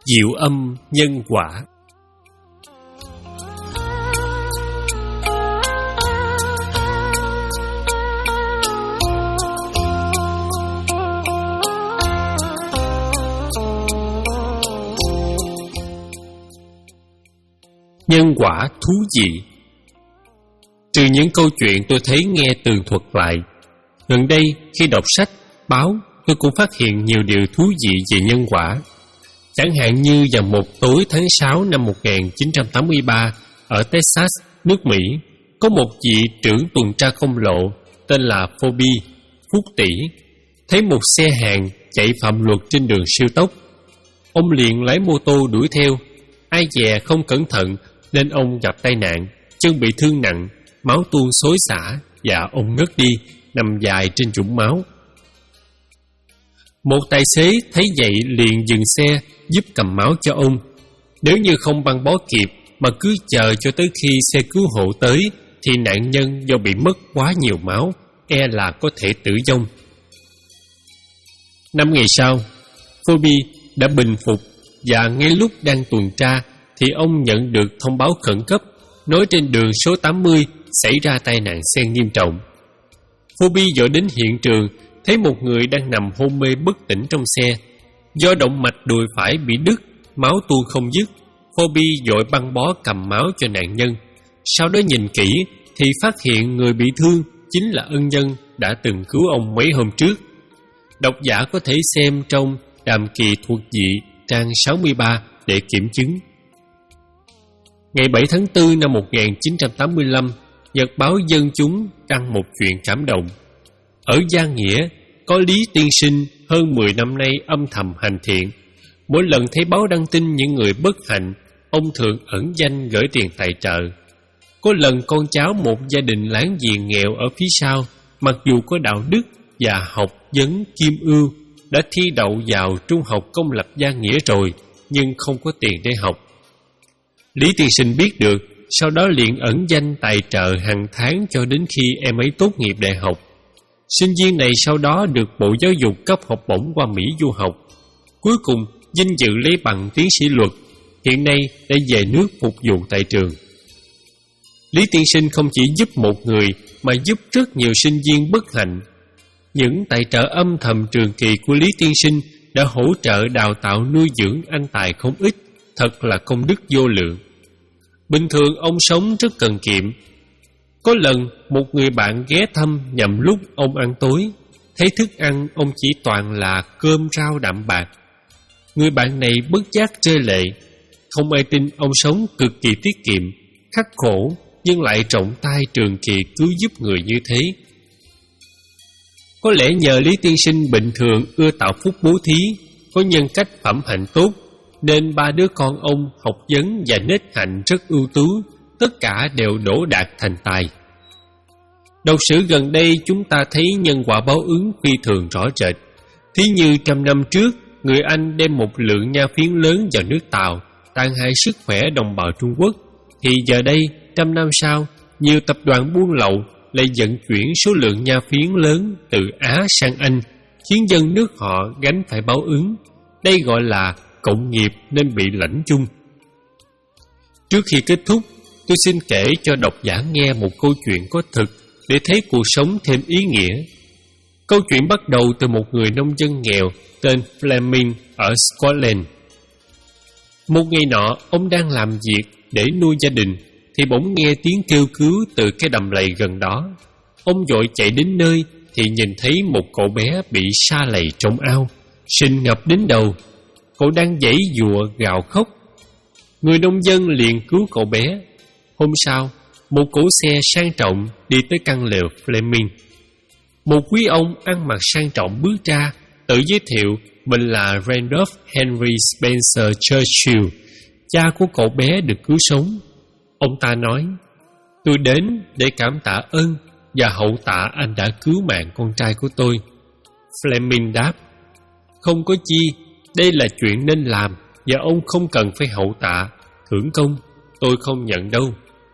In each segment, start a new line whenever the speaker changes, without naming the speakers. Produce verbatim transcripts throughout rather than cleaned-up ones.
Diệu âm nhân quả. Nhân quả thú vị. Trừ những câu chuyện tôi thấy nghe tường thuật lại, gần đây khi đọc sách, báo, tôi cũng phát hiện nhiều điều thú vị về nhân quả. Chẳng hạn như vào một tối tháng sáu năm một nghìn chín trăm tám mươi ba, ở Texas, nước Mỹ, có một vị trưởng tuần tra công lộ tên là Phoebe, Phúc Tỷ, thấy một xe hàng chạy phạm luật trên đường siêu tốc. Ông liền lái mô tô đuổi theo. Ai dè không cẩn thận nên ông gặp tai nạn, chân bị thương nặng, máu tuôn xối xả và ông ngất đi, nằm dài trên vũng máu. Một tài xế thấy vậy liền dừng xe giúp cầm máu cho ông. Nếu như không băng bó kịp mà cứ chờ cho tới khi xe cứu hộ tới thì nạn nhân do bị mất quá nhiều máu e là có thể tử vong. Năm ngày sau, Phoebe đã bình phục và ngay lúc đang tuần tra thì ông nhận được thông báo khẩn cấp nói trên đường số tám mươi xảy ra tai nạn xe nghiêm trọng. Phoebe vội đến hiện trường, thấy một người đang nằm hôn mê bất tỉnh trong xe. Do động mạch đùi phải bị đứt, máu tuôn không dứt. Phoebe vội băng bó cầm máu cho nạn nhân. Sau đó nhìn kỹ thì phát hiện người bị thương chính là ân nhân đã từng cứu ông mấy hôm trước. Độc giả có thể xem trong Đàm Kỳ Thuộc Dị trang sáu mươi ba để kiểm chứng. Ngày bảy tháng tư năm một nghìn chín trăm tám mươi lăm, Nhật báo Dân Chúng đăng một chuyện cảm động. Ở Gia Nghĩa, có Lý Tiên Sinh hơn mười năm nay âm thầm hành thiện. Mỗi lần thấy báo đăng tin những người bất hạnh, ông thường ẩn danh gửi tiền tài trợ. Có lần con cháu một gia đình láng giềng nghèo ở phía sau, mặc dù có đạo đức và học vấn kim ưu, đã thi đậu vào trung học công lập Gia Nghĩa rồi, nhưng không có tiền để học. Lý Tiên Sinh biết được, sau đó liền ẩn danh tài trợ hàng tháng cho đến khi em ấy tốt nghiệp đại học. Sinh viên này sau đó được Bộ Giáo dục cấp học bổng qua Mỹ du học. Cuối cùng, vinh dự lấy bằng tiến sĩ luật, hiện nay đã về nước phục vụ tại trường. Lý Tiên Sinh không chỉ giúp một người mà giúp rất nhiều sinh viên bất hạnh. Những tài trợ âm thầm trường kỳ của Lý Tiên Sinh đã hỗ trợ đào tạo nuôi dưỡng anh tài không ít, thật là công đức vô lượng. Bình thường ông sống rất cần kiệm. Có lần một người bạn ghé thăm nhằm lúc ông ăn tối, thấy thức ăn ông chỉ toàn là cơm rau đạm bạc. Người bạn này bất giác rơi lệ. Không ai tin ông sống cực kỳ tiết kiệm, khắc khổ nhưng lại rộng tay trường kỳ cứu giúp người như thế. Có lẽ nhờ Lý Tiên Sinh bình thường ưa tạo phúc bố thí, có nhân cách phẩm hạnh tốt, nên ba đứa con ông học vấn và nết hạnh rất ưu tú, tất cả đều đỗ đạt thành tài. Đọc sử gần đây chúng ta thấy nhân quả báo ứng phi thường rõ rệt. Thí như trăm năm trước, người Anh đem một lượng nha phiến lớn vào nước Tàu, tàn hại sức khỏe đồng bào Trung Quốc, thì giờ đây, trăm năm sau, nhiều tập đoàn buôn lậu lại vận chuyển số lượng nha phiến lớn từ Á sang Anh, khiến dân nước họ gánh phải báo ứng. Đây gọi là cộng nghiệp nên bị lãnh chung. Trước khi kết thúc, tôi xin kể cho độc giả nghe một câu chuyện có thực để thấy cuộc sống thêm ý nghĩa. Câu chuyện bắt đầu từ một người nông dân nghèo tên Fleming ở Scotland. Một ngày nọ, ông đang làm việc để nuôi gia đình thì bỗng nghe tiếng kêu cứu từ cái đầm lầy gần đó. Ông vội chạy đến nơi thì nhìn thấy một cậu bé bị sa lầy trong ao, sình ngập đến đầu. Cậu đang giãy giụa gào khóc. Người nông dân liền cứu cậu bé. Hôm sau, một cỗ xe sang trọng đi tới căn lều Fleming. Một quý ông ăn mặc sang trọng bước ra, tự giới thiệu mình là Randolph Henry Spencer Churchill, cha của cậu bé được cứu sống. Ông ta nói, tôi đến để cảm tạ ơn và hậu tạ anh đã cứu mạng con trai của tôi. Fleming đáp, không có chi, đây là chuyện nên làm và ông không cần phải hậu tạ, thưởng công, tôi không nhận đâu.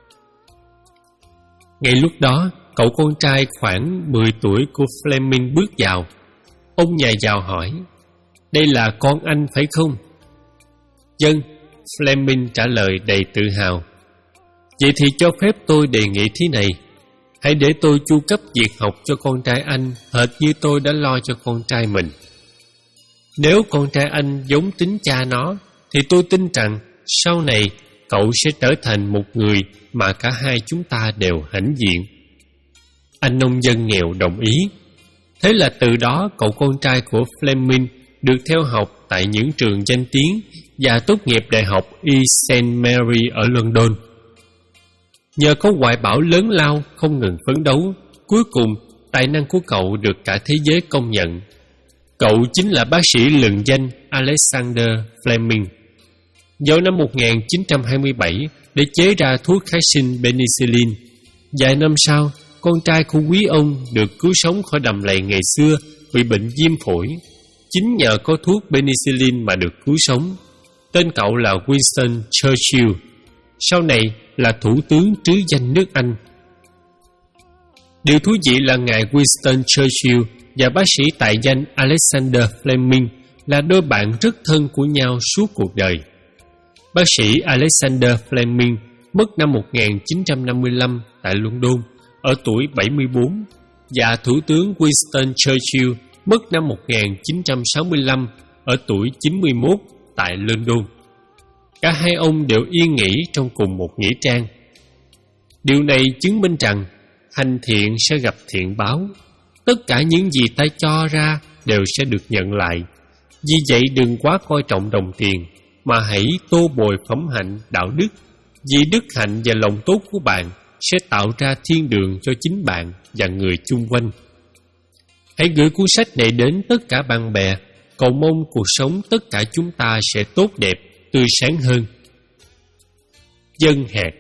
Ngay lúc đó, cậu con trai khoảng mười tuổi của Fleming bước vào. Ông nhà giàu hỏi, đây là con anh phải không? Dân, Fleming trả lời đầy tự hào. Vậy thì cho phép tôi đề nghị thế này. Hãy để tôi chu cấp việc học cho con trai anh hệt như tôi đã lo cho con trai mình. Nếu con trai anh giống tính cha nó, thì tôi tin rằng sau này cậu sẽ trở thành một người mà cả hai chúng ta đều hãnh diện. Anh nông dân nghèo đồng ý. Thế là từ đó cậu con trai của Fleming được theo học tại những trường danh tiếng và tốt nghiệp đại học East Saint Mary ở London. Nhờ có hoài bão lớn lao không ngừng phấn đấu, cuối cùng tài năng của cậu được cả thế giới công nhận. Cậu chính là bác sĩ lừng danh Alexander Fleming. Vào năm một nghìn chín trăm hai mươi bảy để chế ra thuốc kháng sinh penicillin. Vài năm sau, con trai của quý ông được cứu sống khỏi đầm lầy ngày xưa bị bệnh viêm phổi. Chính nhờ có thuốc penicillin mà được cứu sống. Tên cậu là Winston Churchill, sau này là thủ tướng trứ danh nước Anh. Điều thú vị là ngài Winston Churchill và bác sĩ tài danh Alexander Fleming là đôi bạn rất thân của nhau suốt cuộc đời. Bác sĩ Alexander Fleming mất năm một nghìn chín trăm năm mươi lăm tại London ở tuổi bảy mươi bốn và thủ tướng Winston Churchill mất năm một nghìn chín trăm sáu mươi lăm ở tuổi chín mươi mốt tại London. Cả hai ông đều yên nghỉ trong cùng một nghĩa trang. Điều này chứng minh rằng hành thiện sẽ gặp thiện báo. Tất cả những gì ta cho ra đều sẽ được nhận lại. Vì vậy đừng quá coi trọng đồng tiền, mà hãy tô bồi phẩm hạnh đạo đức. Vì đức hạnh và lòng tốt của bạn sẽ tạo ra thiên đường cho chính bạn và người chung quanh. Hãy gửi cuốn sách này đến tất cả bạn bè, cầu mong cuộc sống tất cả chúng ta sẽ tốt đẹp, tươi sáng hơn. Dân Hạt.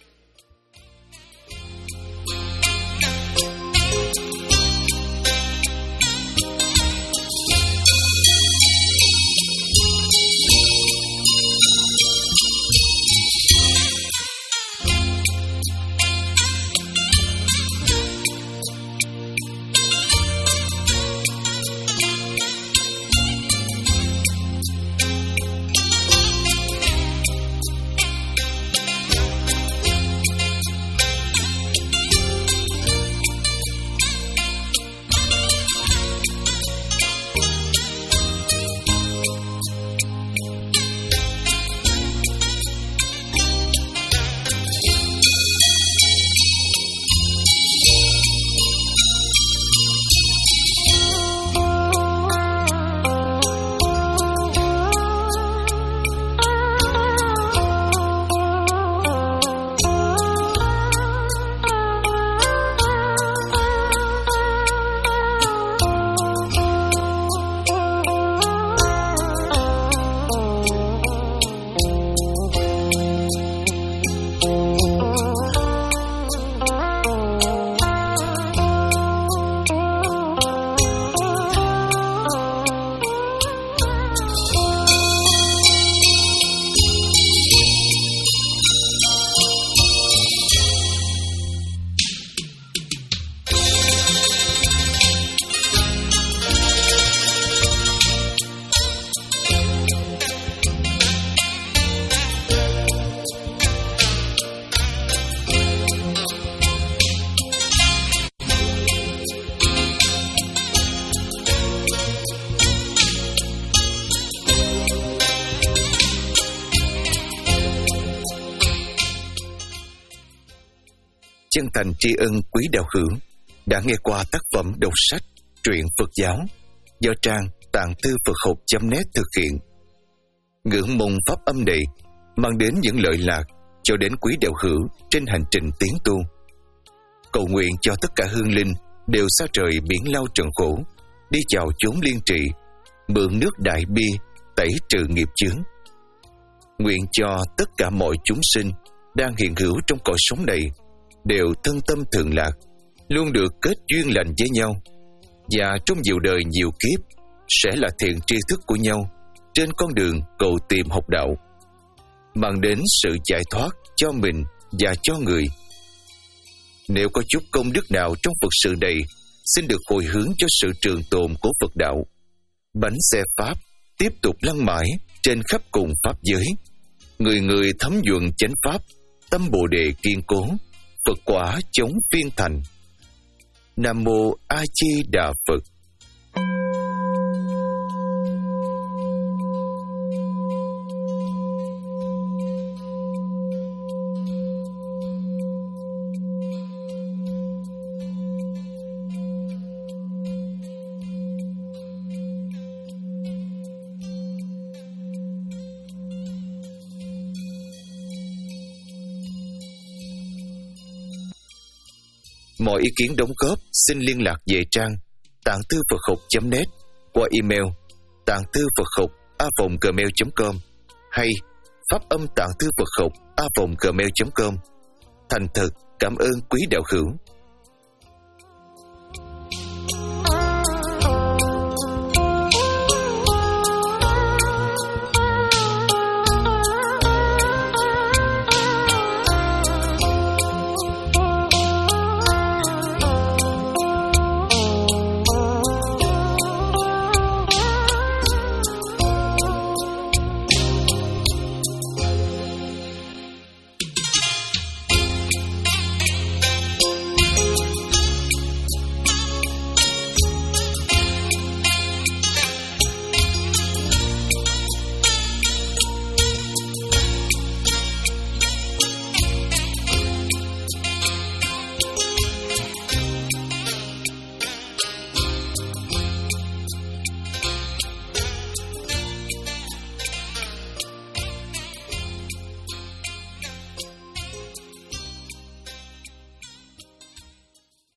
Chân thành tri ân quý đạo hữu đã nghe qua tác phẩm đọc sách Truyện Phật giáo do trang tạng thư Phật học chấm net thực hiện. Ngưỡng mong pháp âm này mang đến những lợi lạc cho đến quý đạo hữu trên hành trình tiến tu. Cầu nguyện cho tất cả hương linh đều xa trời biển lao trần khổ, đi chào chốn liên trị, mượn nước đại bi tẩy trừ nghiệp chướng. Nguyện cho tất cả mọi chúng sinh đang hiện hữu trong cõi sống này đều thân tâm thường lạc, luôn được kết duyên lành với nhau, và trong nhiều đời nhiều kiếp sẽ là thiện tri thức của nhau trên con đường cầu tìm học đạo, mang đến sự giải thoát cho mình và cho người. Nếu có chút công đức nào trong Phật sự này, xin được hồi hướng cho sự trường tồn của Phật đạo. Bánh xe Pháp tiếp tục lăn mãi trên khắp cùng pháp giới. Người người thấm nhuận chánh pháp, tâm Bồ đề kiên cố, Phật quả chống phiên thành. Nam mô A Di Đà Phật. Mọi ý kiến đóng góp xin liên lạc về trang tạng thư Phật học chấm net qua email tạng thư Phật học a vòng gmail chấm com hay pháp âm tạng thư Phật học a vòng gmail chấm com. Thành thật cảm ơn quý đạo hữu.